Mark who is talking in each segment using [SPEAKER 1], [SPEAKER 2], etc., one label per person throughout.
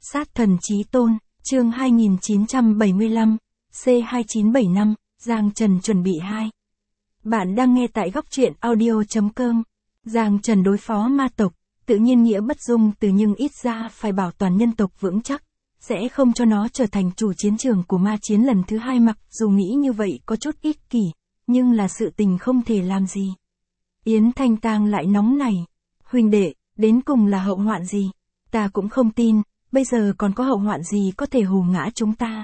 [SPEAKER 1] Sát thần chí tôn, chương 2975, C2975, Giang Trần chuẩn bị 2. Bạn đang nghe tại góc truyện audio.com. Giang Trần đối phó ma tộc, tự nhiên nghĩa bất dung từ nhưng ít ra phải bảo toàn nhân tộc vững chắc, sẽ không cho nó trở thành chủ chiến trường của ma chiến lần thứ 2. Mặc dù nghĩ như vậy có chút ích kỷ, nhưng là sự tình không thể làm gì. Yến Thanh Tang lại nóng nảy. Huynh đệ, đến cùng là hậu hoạn gì? Ta cũng không tin, bây giờ còn có hậu hoạn gì có thể hù ngã chúng ta.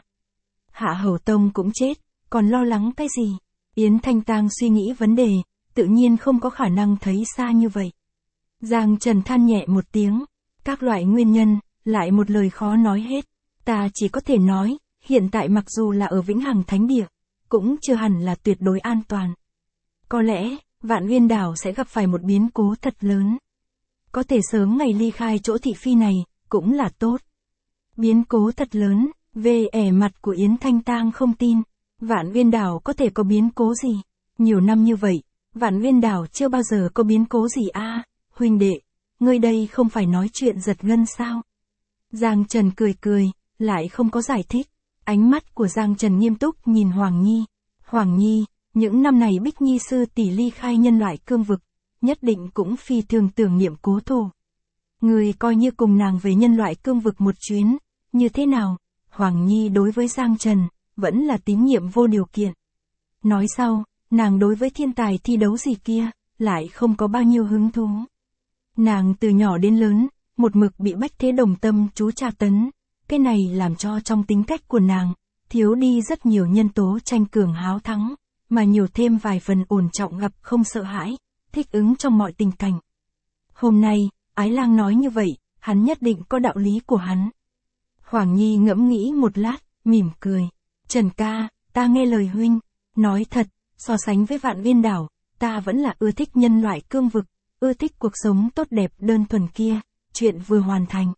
[SPEAKER 1] Hạ Hầu Tông cũng chết, còn lo lắng cái gì? Yến Thanh Tang suy nghĩ vấn đề, tự nhiên không có khả năng thấy xa như vậy. Giang Trần than nhẹ một tiếng, các loại nguyên nhân, lại một lời khó nói hết. Ta chỉ có thể nói, hiện tại mặc dù là ở Vĩnh Hằng Thánh Địa, cũng chưa hẳn là tuyệt đối an toàn. Có lẽ, Vạn Uyên Đảo sẽ gặp phải một biến cố thật lớn. Có thể sớm ngày ly khai chỗ thị phi này, cũng là tốt. Biến cố thật lớn, về ẻ mặt của Yến Thanh Tang không tin. Vạn Uyên Đảo có thể có biến cố gì? Nhiều năm như vậy, Vạn Uyên Đảo chưa bao giờ có biến cố gì a. Huynh đệ, ngươi đây không phải nói chuyện giật gân sao? Giang Trần cười cười, lại không có giải thích. Ánh mắt của Giang Trần nghiêm túc nhìn Hoàng Nhi. Hoàng Nhi, những năm này Bích Nhi sư tỷ ly khai nhân loại cương vực, nhất định cũng phi thường tưởng niệm cố thổ. Người coi như cùng nàng về nhân loại cương vực một chuyến, như thế nào? Hoàng Nhi đối với Giang Trần, vẫn là tín nhiệm vô điều kiện. Nói sau, nàng đối với thiên tài thi đấu gì kia, lại không có bao nhiêu hứng thú. Nàng từ nhỏ đến lớn, một mực bị Bách Thế Đồng Tâm chú tra tấn, cái này làm cho trong tính cách của nàng, thiếu đi rất nhiều nhân tố tranh cường háo thắng, mà nhiều thêm vài phần ổn trọng gặp không sợ hãi, thích ứng trong mọi tình cảnh. Hôm nay, Ái Lang nói như vậy, hắn nhất định có đạo lý của hắn. Hoàng Nhi ngẫm nghĩ một lát, mỉm cười. Trần ca, ta nghe lời huynh. Nói thật, so sánh với Vạn Uyên Đảo, ta vẫn là ưa thích nhân loại cương vực, ưa thích cuộc sống tốt đẹp đơn thuần kia. Chuyện vừa hoàn thành.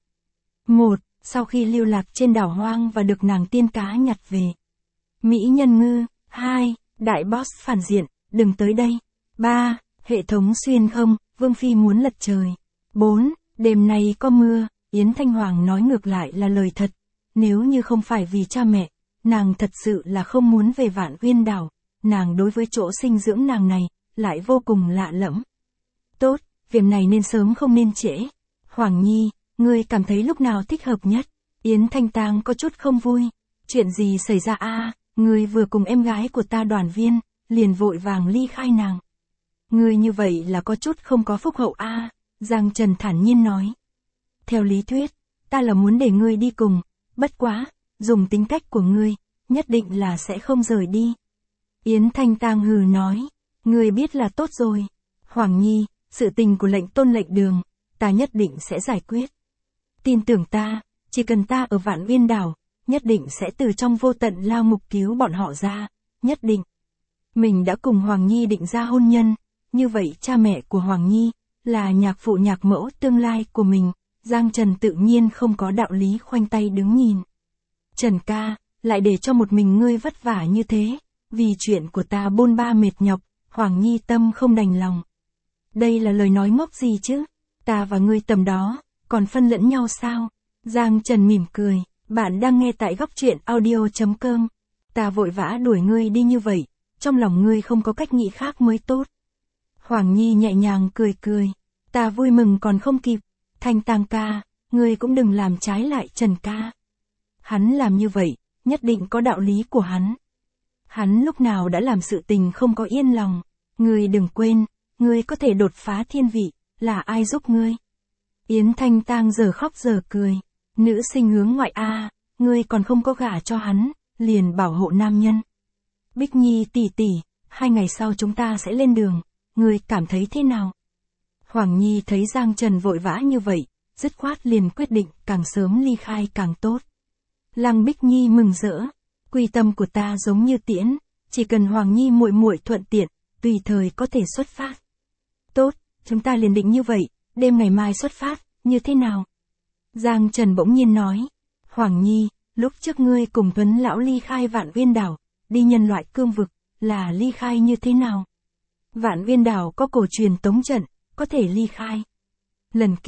[SPEAKER 1] 1. Sau khi lưu lạc trên đảo hoang và được nàng tiên cá nhặt về. Mỹ nhân ngư. 2. Đại boss phản diện, đừng tới đây. 3. Hệ thống xuyên không, Vương Phi muốn lật trời. 4. Đêm nay có mưa. Yến Thanh Hoàng nói ngược lại là lời thật. Nếu như không phải vì cha mẹ, nàng thật sự là không muốn về Vạn Uyên Đảo. Nàng đối với chỗ sinh dưỡng nàng này, lại vô cùng lạ lẫm. Tốt, việc này nên sớm không nên trễ. Hoàng Nhi, ngươi cảm thấy lúc nào thích hợp nhất? Yến Thanh Tang có chút không vui. Chuyện gì xảy ra a? Ngươi vừa cùng em gái của ta đoàn viên, liền vội vàng ly khai nàng. Ngươi như vậy là có chút không có phúc hậu a. Giang Trần thản nhiên nói. Theo lý thuyết, ta là muốn để ngươi đi cùng, bất quá, dùng tính cách của ngươi, nhất định là sẽ không rời đi. Yến Thanh Tang hừ nói, ngươi biết là tốt rồi. Hoàng Nhi, sự tình của lệnh tôn lệnh đường, ta nhất định sẽ giải quyết. Tin tưởng ta, chỉ cần ta ở Vạn Uyên Đảo, nhất định sẽ từ trong vô tận lao ngục cứu bọn họ ra, nhất định. Mình đã cùng Hoàng Nhi định ra hôn nhân, như vậy cha mẹ của Hoàng Nhi, là nhạc phụ nhạc mẫu tương lai của mình. Giang Trần tự nhiên không có đạo lý khoanh tay đứng nhìn. Trần ca, lại để cho một mình ngươi vất vả như thế, vì chuyện của ta bôn ba mệt nhọc, Hoàng Nhi tâm không đành lòng. Đây là lời nói ngốc gì chứ? Ta và ngươi tầm đó, còn phân lẫn nhau sao? Giang Trần mỉm cười, bạn đang nghe tại góc truyện audio.com. Ta vội vã đuổi ngươi đi như vậy, trong lòng ngươi không có cách nghĩ khác mới tốt. Hoàng Nhi nhẹ nhàng cười cười, ta vui mừng còn không kịp. Thanh Tang ca, ngươi cũng đừng làm trái lại Trần ca. Hắn làm như vậy, nhất định có đạo lý của hắn. Hắn lúc nào đã làm sự tình không có yên lòng. Ngươi đừng quên, ngươi có thể đột phá thiên vị, là ai giúp ngươi? Yến Thanh Tang giờ khóc giờ cười. Nữ sinh hướng ngoại a, ngươi còn không có gả cho hắn, liền bảo hộ nam nhân. Bích Nhi tỷ tỷ, 2 ngày sau chúng ta sẽ lên đường, ngươi cảm thấy thế nào? Hoàng Nhi thấy Giang Trần vội vã như vậy, dứt khoát liền quyết định càng sớm ly khai càng tốt. Lăng Bích Nhi mừng rỡ, quy tâm của ta giống như tiễn, chỉ cần Hoàng Nhi muội muội thuận tiện, tùy thời có thể xuất phát. Tốt, chúng ta liền định như vậy, đêm ngày mai xuất phát, như thế nào? Giang Trần bỗng nhiên nói, Hoàng Nhi, lúc trước ngươi cùng Tuấn lão ly khai Vạn Uyên Đảo, đi nhân loại cương vực, là ly khai như thế nào? Vạn Uyên Đảo có cổ truyền tống trận, có thể ly khai. Lần kia,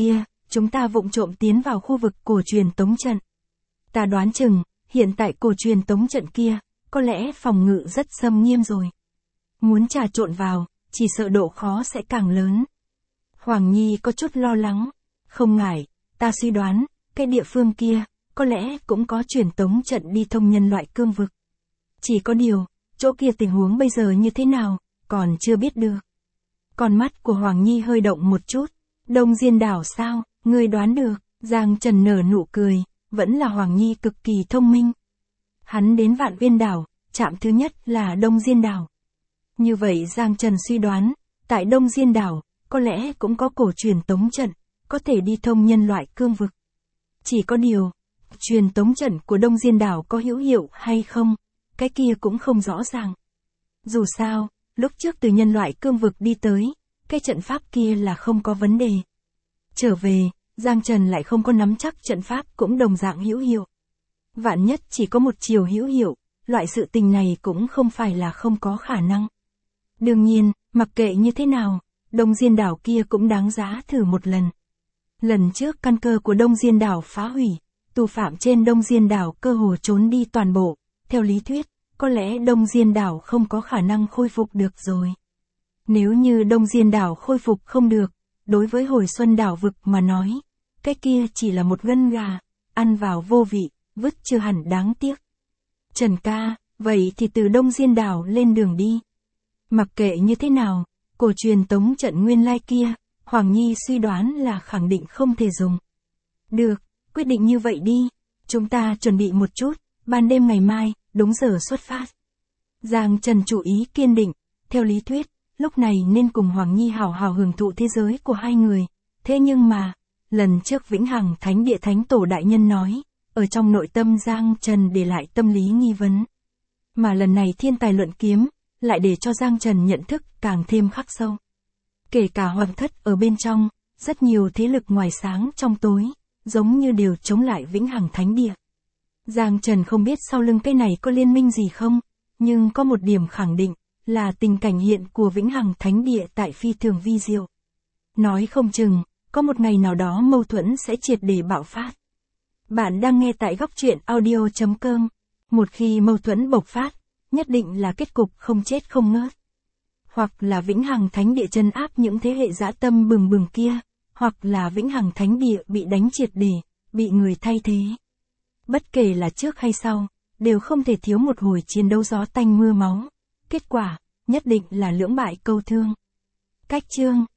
[SPEAKER 1] chúng ta vụng trộm tiến vào khu vực cổ truyền tống trận. Ta đoán chừng, hiện tại cổ truyền tống trận kia, có lẽ phòng ngự rất xâm nghiêm rồi. Muốn trà trộn vào, chỉ sợ độ khó sẽ càng lớn. Hoàng Nhi có chút lo lắng. Không ngại, ta suy đoán, cái địa phương kia, có lẽ cũng có truyền tống trận đi thông nhân loại cương vực. Chỉ có điều, chỗ kia tình huống bây giờ như thế nào, còn chưa biết được. Con mắt của Hoàng Nhi hơi động một chút. Đông Diên đảo sao, ngươi đoán được, Giang Trần nở nụ cười, vẫn là Hoàng Nhi cực kỳ thông minh. Hắn đến Vạn Uyên đảo, trạm thứ nhất là Đông Diên đảo. Như vậy Giang Trần suy đoán, tại Đông Diên đảo, có lẽ cũng có cổ truyền tống trận, có thể đi thông nhân loại cương vực. Chỉ có điều, truyền tống trận của Đông Diên đảo có hữu hiệu hay không, cái kia cũng không rõ ràng. Dù sao, lúc trước từ nhân loại cương vực đi tới, cái trận pháp kia là không có vấn đề. Trở về, Giang Trần lại không có nắm chắc trận pháp cũng đồng dạng hữu hiệu. Vạn nhất chỉ có một chiều hữu hiệu, loại sự tình này cũng không phải là không có khả năng. Đương nhiên, mặc kệ như thế nào, Đông Diên đảo kia cũng đáng giá thử một lần. Lần trước căn cơ của Đông Diên đảo phá hủy, tù phạm trên Đông Diên đảo cơ hồ trốn đi toàn bộ, theo lý thuyết, có lẽ Đông Diên đảo không có khả năng khôi phục được rồi. Nếu như Đông Diên đảo khôi phục không được, đối với Hồi Xuân đảo vực mà nói, cái kia chỉ là một gân gà, ăn vào vô vị, vứt chưa hẳn đáng tiếc. Trần ca, vậy thì từ Đông Diên đảo lên đường đi. Mặc kệ như thế nào, cổ truyền tống trận nguyên lai kia, Hoàng Nhi suy đoán là khẳng định không thể dùng. Được, quyết định như vậy đi, chúng ta chuẩn bị một chút, ban đêm ngày mai, đúng giờ xuất phát. Giang Trần chủ ý kiên định, theo lý thuyết, lúc này nên cùng Hoàng Nhi hào hào hưởng thụ thế giới của hai người. Thế nhưng mà, lần trước Vĩnh Hằng Thánh Địa Thánh Tổ Đại Nhân nói, ở trong nội tâm Giang Trần để lại tâm lý nghi vấn. Mà lần này thiên tài luận kiếm, lại để cho Giang Trần nhận thức càng thêm khắc sâu. Kể cả Hoàng Thất ở bên trong, rất nhiều thế lực ngoài sáng trong tối, giống như đều chống lại Vĩnh Hằng Thánh Địa. Giang Trần không biết sau lưng cái này có liên minh gì không, nhưng có một điểm khẳng định, là tình cảnh hiện của Vĩnh Hằng Thánh Địa tại phi thường vi diệu. Nói không chừng, có một ngày nào đó mâu thuẫn sẽ triệt để bạo phát. Bạn đang nghe tại góc truyện audio.com. Một khi mâu thuẫn bộc phát, nhất định là kết cục không chết không ngớt. Hoặc là Vĩnh Hằng Thánh Địa trấn áp những thế hệ dã tâm bừng bừng kia, hoặc là Vĩnh Hằng Thánh Địa bị đánh triệt để, bị người thay thế. Bất kể là trước hay sau, đều không thể thiếu một hồi chiến đấu gió tanh mưa máu. Kết quả, nhất định là lưỡng bại câu thương. Cách chương